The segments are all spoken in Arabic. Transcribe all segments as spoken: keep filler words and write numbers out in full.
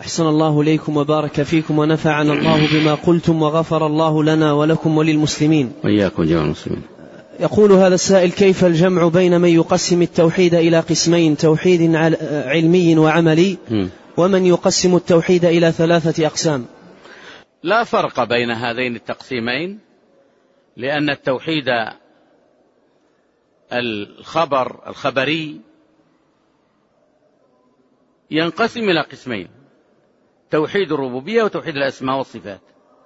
أحسن الله إليكم وبارك فيكم ونفعنا الله بما قلتم وغفر الله لنا ولكم وللمسلمين وإياكم جميع المسلمين. يقول هذا السائل: كيف الجمع بين من يقسم التوحيد إلى قسمين، توحيد علمي وعملي، ومن يقسم التوحيد إلى ثلاثة أقسام؟ لا فرق بين هذين التقسيمين، لأن التوحيد الخبر الخبري ينقسم إلى قسمين: توحيد الربوبية وتوحيد الأسماء والصفات.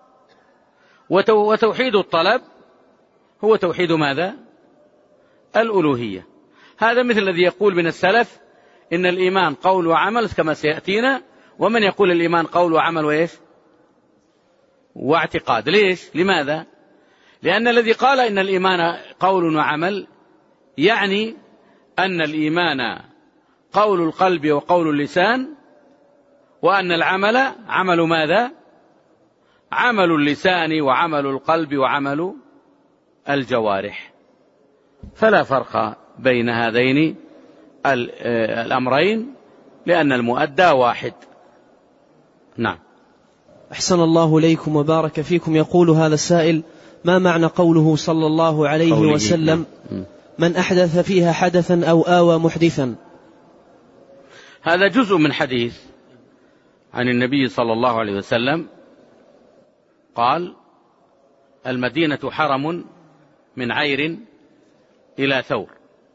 وتوحيد الطلب هو توحيد ماذا؟ الألوهية. هذا مثل الذي يقول من السلف إن الإيمان قول وعمل كما سيأتينا، ومن يقول الإيمان قول وعمل وإيش؟ واعتقاد. ليش؟ لماذا؟ لأن الذي قال إن الإيمان قول وعمل يعني أن الإيمان قول القلب وقول اللسان، وأن العمل عمل ماذا؟ عمل اللسان وعمل القلب وعمل الجوارح. فلا فرق بين هذين الأمرين، لأن المؤدى واحد. نعم. أحسن الله إليكم وبارك فيكم. يقول هذا السائل: ما معنى قوله صلى الله عليه وسلم: من أحدث فيها حدثا أو آوى محدثا؟ هذا جزء من حديث عن النبي صلى الله عليه وسلم قال: المدينة حرم من عير إلى ثور،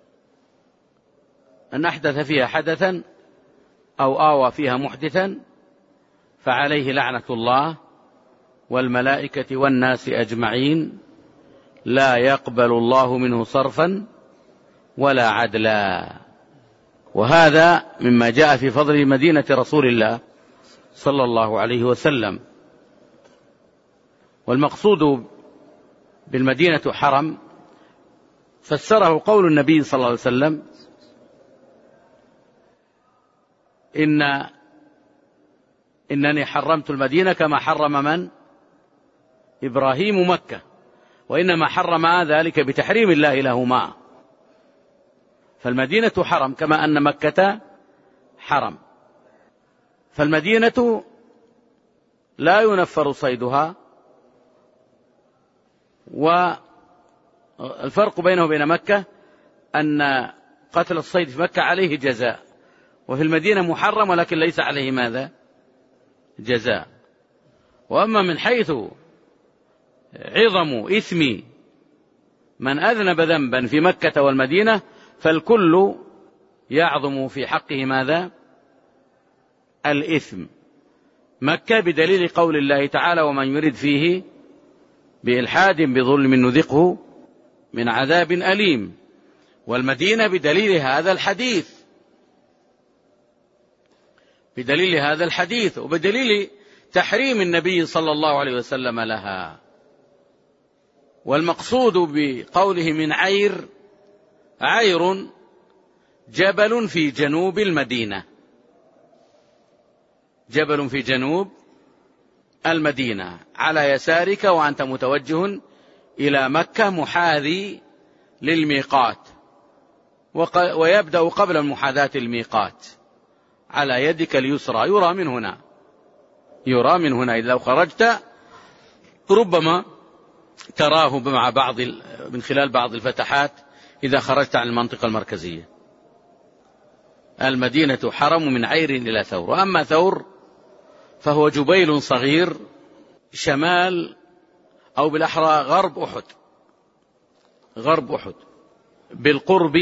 أن أحدث فيها حدثا أو آوى فيها محدثا فعليه لعنة الله والملائكة والناس أجمعين، لا يقبل الله منه صرفا ولا عدلا. وهذا مما جاء في فضل مدينة رسول الله صلى الله عليه وسلم. والمقصود بالمدينة حرم فسره قول النبي صلى الله عليه وسلم: إن إنني حرمت المدينة كما حرم من؟ إبراهيم مكة، وإنما حرم ذلك بتحريم الله لهما. فالمدينة حرم كما أن مكة حرم. فالمدينة لا ينفر صيدها، والفرق بينه وبين مكة أن قتل الصيد في مكة عليه جزاء، وفي المدينة محرم ولكن ليس عليه ماذا؟ جزاء. وأما من حيث عظم إثم من أذنب ذنبا في مكة والمدينة فالكل يعظم في حقه ماذا؟ الإثم. مكة بدليل قول الله تعالى: ومن يرد فيه بإلحاد بظلم نذقه من عذاب أليم. والمدينة بدليل هذا الحديث بدليل هذا الحديث وبدليل تحريم النبي صلى الله عليه وسلم لها. والمقصود بقوله من عير، عير جبل في جنوب المدينة، جبل في جنوب المدينة على يسارك وأنت متوجه إلى مكة محاذي للميقات، ويبدأ قبل محاذاة الميقات على يدك اليسرى، يرى من هنا يرى من هنا إذا لو خرجت ربما تراه مع بعض من خلال بعض الفتحات إذا خرجت عن المنطقة المركزية. المدينة حرم من عير إلى ثور. وأما ثور فهو جبيل صغير شمال أو بالأحرى غرب أحد، غرب أحد بالقرب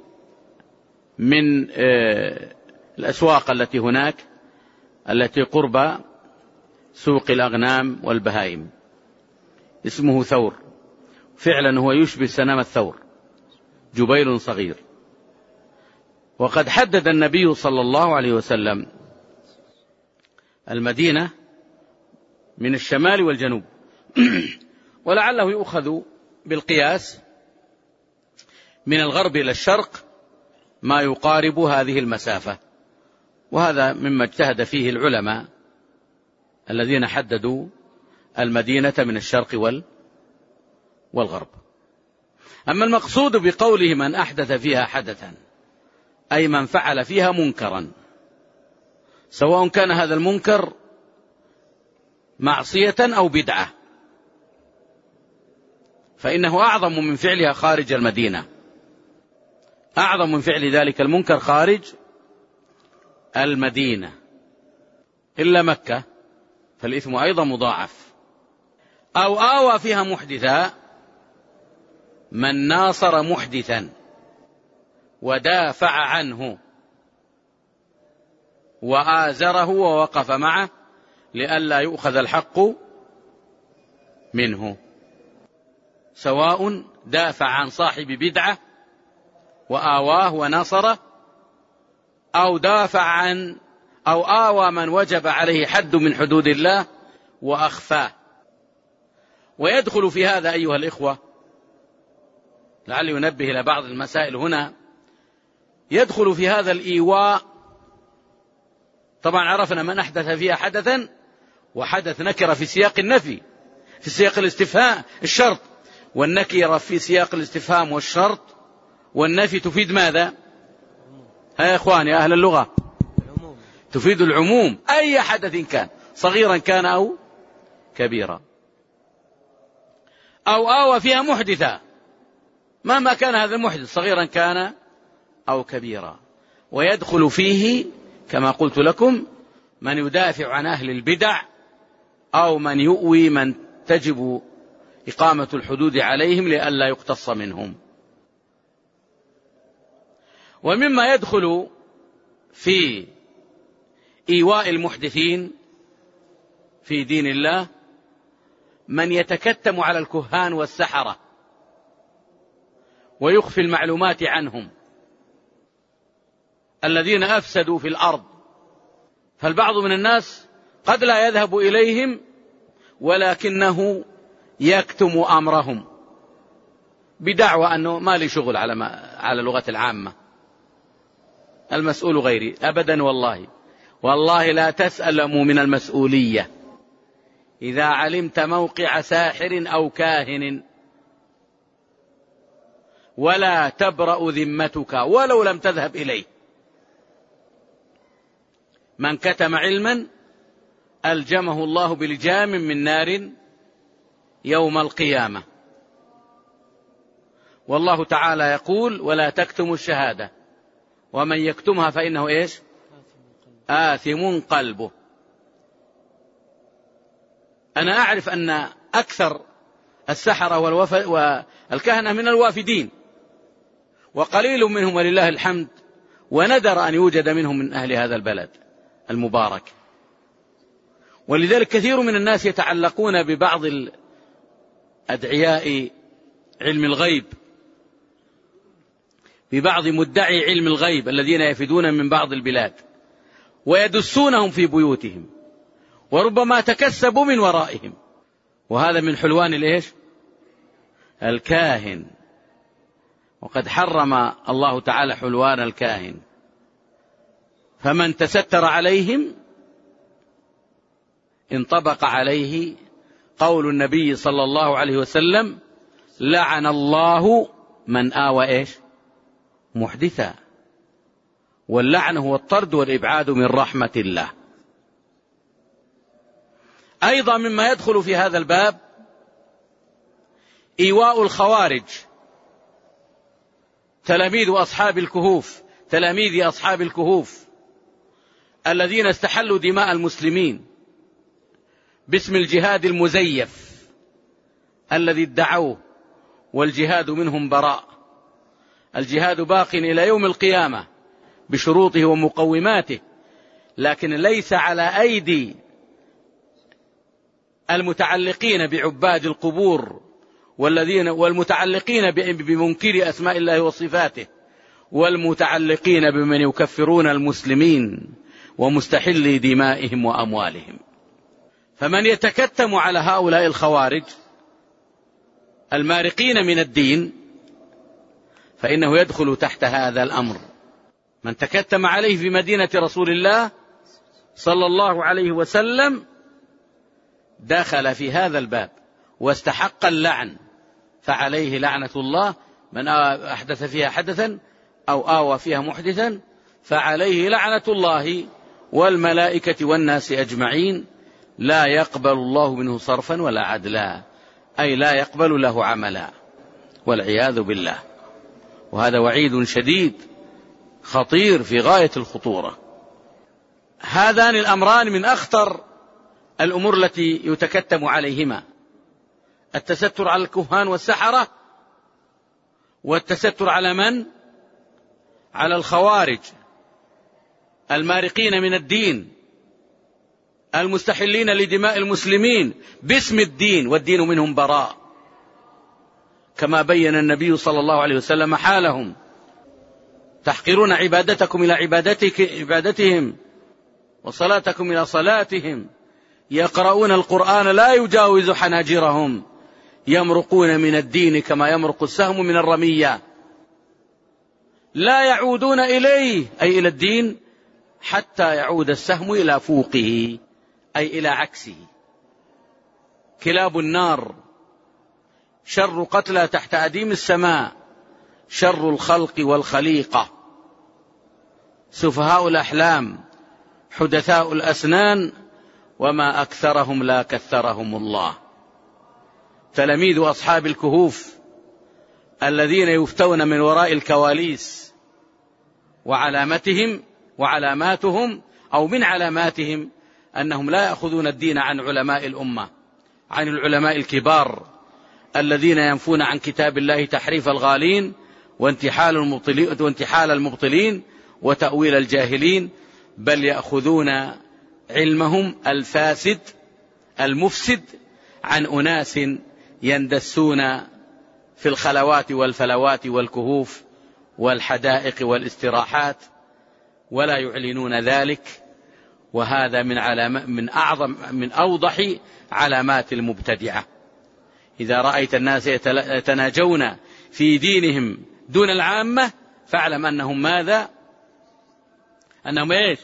من الأسواق التي هناك التي قرب سوق الأغنام والبهائم، اسمه ثور. فعلا هو يشبه سنام الثور، جبيل صغير. وقد حدد النبي صلى الله عليه وسلم المدينة من الشمال والجنوب ولعله يؤخذ بالقياس من الغرب إلى الشرق ما يقارب هذه المسافة. وهذا مما اجتهد فيه العلماء الذين حددوا المدينة من الشرق والغرب. أما المقصود بقوله من أحدث فيها حدثا أي من فعل فيها منكرا سواء كان هذا المنكر معصية أو بدعة، فإنه أعظم من فعلها خارج المدينة، أعظم من فعل ذلك المنكر خارج المدينة. إلا مكة فالإثم أيضا مضاعف. أو آوى فيها محدثا، من ناصر محدثا ودافع عنه وآزره ووقف معه لئلا يؤخذ الحق منه، سواء دافع عن صاحب بدعة وآواه ونصره، أو دافع عن أو آوى من وجب عليه حد من حدود الله وأخفاه. ويدخل في هذا أيها الإخوة، لعلي ينبه إلى بعض المسائل هنا، يدخل في هذا الإيواء. طبعا عرفنا من أحدث فيها حدثا، وحدث نكرة في سياق النفي، في سياق الاستفهام الشرط، والنكرة في سياق الاستفهام والشرط والنفي تفيد ماذا؟ ها يا إخواني يا أهل اللغة، تفيد العموم، أي حدث كان، صغيرا كان أو كبيرا. أو آوى فيها محدثا، مهما كان هذا المحدث، صغيرا كان أو كبيرا. ويدخل فيه كما قلت لكم من يدافع عن أهل البدع، أو من يؤوي من تجب إقامة الحدود عليهم لئلا يقتص منهم. ومما يدخل في إيواء المحدثين في دين الله من يتكتم على الكهان والسحرة ويخفي المعلومات عنهم، الذين أفسدوا في الأرض. فالبعض من الناس قد لا يذهب إليهم ولكنه يكتم أمرهم بدعوى أنه ما لي شغل على, ما على لغة العامة، المسؤول غيري. أبدا والله، والله لا تسألوا من المسؤولية. إذا علمت موقع ساحر أو كاهن ولا تبرأ ذمتك ولو لم تذهب إليه. من كتم علما ألجمه الله بلجام من نار يوم القيامة. والله تعالى يقول ولا تكتموا الشهادة ومن يكتمها فإنه إيش؟ آثم قلبه. أنا أعرف أن أكثر السحرة والكهنة من الوافدين، وقليل منهم ولله الحمد، وندر أن يوجد منهم من أهل هذا البلد المبارك. ولذلك كثير من الناس يتعلقون ببعض الأدعياء علم الغيب، ببعض مدعي علم الغيب الذين يفدون من بعض البلاد، ويدسونهم في بيوتهم، وربما تكسبوا من ورائهم. وهذا من حلوان الإيش؟ الكاهن. وقد حرم الله تعالى حلوان الكاهن. فمن تستر عليهم انطبق عليه قول النبي صلى الله عليه وسلم لعن الله من آوى إيش؟ محدثا. واللعن هو الطرد والإبعاد من رحمة الله. أيضا مما يدخل في هذا الباب إيواء الخوارج، تلاميذ أصحاب الكهوف، تلاميذ أصحاب الكهوف الذين استحلوا دماء المسلمين باسم الجهاد المزيف الذي ادعوه، والجهاد منهم براء. الجهاد باق إلى يوم القيامة بشروطه ومقوماته، لكن ليس على أيدي المتعلقين بعباد القبور والذين والمتعلقين بمنكر أسماء الله وصفاته، والمتعلقين بمن يكفرون المسلمين ومستحلي دمائهم وأموالهم. فمن يتكتم على هؤلاء الخوارج المارقين من الدين فإنه يدخل تحت هذا الأمر. من تكتم عليه في مدينة رسول الله صلى الله عليه وسلم دخل في هذا الباب واستحق اللعن، فعليه لعنة الله. من أحدث فيها حدثا أو آوى فيها محدثا فعليه لعنة الله والملائكة والناس أجمعين لا يقبل الله منه صرفا ولا عدلا، أي لا يقبل له عملا والعياذ بالله. وهذا وعيد شديد خطير في غاية الخطورة. هذان الأمران من أخطر الأمور التي يتكتم عليهما: التستر على الكهان والسحرة، والتستر على من؟ على الخوارج المارقين من الدين المستحلين لدماء المسلمين باسم الدين، والدين منهم براء، كما بين النبي صلى الله عليه وسلم حالهم: تحقرون عبادتكم إلى عبادتهم وصلاتكم إلى صلاتهم، يقرؤون القرآن لا يجاوز حناجرهم، يمرقون من الدين كما يمرق السهم من الرمية، لا يعودون إليه أي إلى الدين حتى يعود السهم إلى فوقه أي إلى عكسه. كلاب النار شر قتلى تحت أديم السماء، شر الخلق والخليقة، سفهاء الأحلام، حدثاء الأسنان، وما أكثرهم لا كثرهم الله. تلاميذ أصحاب الكهوف الذين يفتون من وراء الكواليس، وعلامتهم وعلاماتهم أو من علاماتهم أنهم لا يأخذون الدين عن علماء الأمة، عن العلماء الكبار الذين ينفون عن كتاب الله تحريف الغالين وانتحال المبطلين, وانتحال المبطلين وتأويل الجاهلين، بل يأخذون علمهم الفاسد المفسد عن أناس يندسون في الخلوات والفلوات والكهوف والحدائق والاستراحات ولا يعلنون ذلك. وهذا من علامة من أعظم من أوضح علامات المبتدعة. إذا رأيت الناس يتناجون في دينهم دون العامة فاعلم أنهم ماذا؟ أنهم إيش؟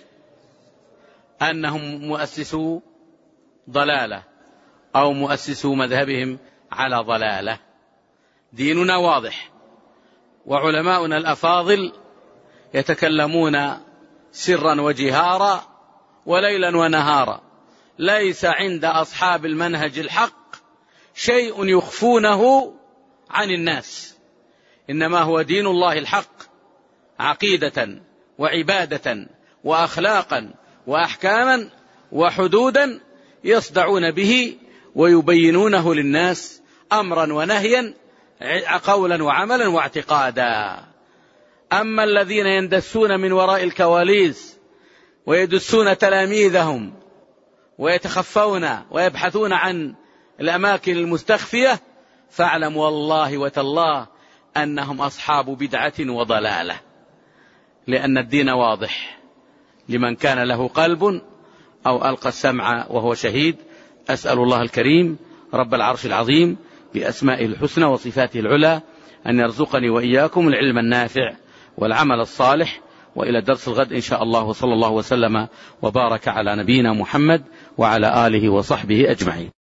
أنهم مؤسسو ضلالة أو مؤسسو مذهبهم على ضلالة. ديننا واضح، وعلماؤنا الأفاضل يتكلمون سرا وجهارا وليلا ونهارا، ليس عند أصحاب المنهج الحق شيء يخفونه عن الناس، إنما هو دين الله الحق عقيدة وعبادة وأخلاقا وأحكاما وحدودا يصدعون به ويبينونه للناس أمرا ونهيا، قولا وعملا واعتقادا. أما الذين يندسون من وراء الكواليس ويدسون تلاميذهم ويتخفون ويبحثون عن الأماكن المستخفية، فاعلم والله وتالله أنهم أصحاب بدعة وضلالة، لأن الدين واضح لمن كان له قلب أو ألقى السمع وهو شهيد. أسأل الله الكريم رب العرش العظيم بأسمائه الحسنى وصفاته العلى أن يرزقني وإياكم العلم النافع والعمل الصالح. وإلى درس الغد إن شاء الله، وصلى الله وسلم وبارك على نبينا محمد وعلى آله وصحبه أجمعين.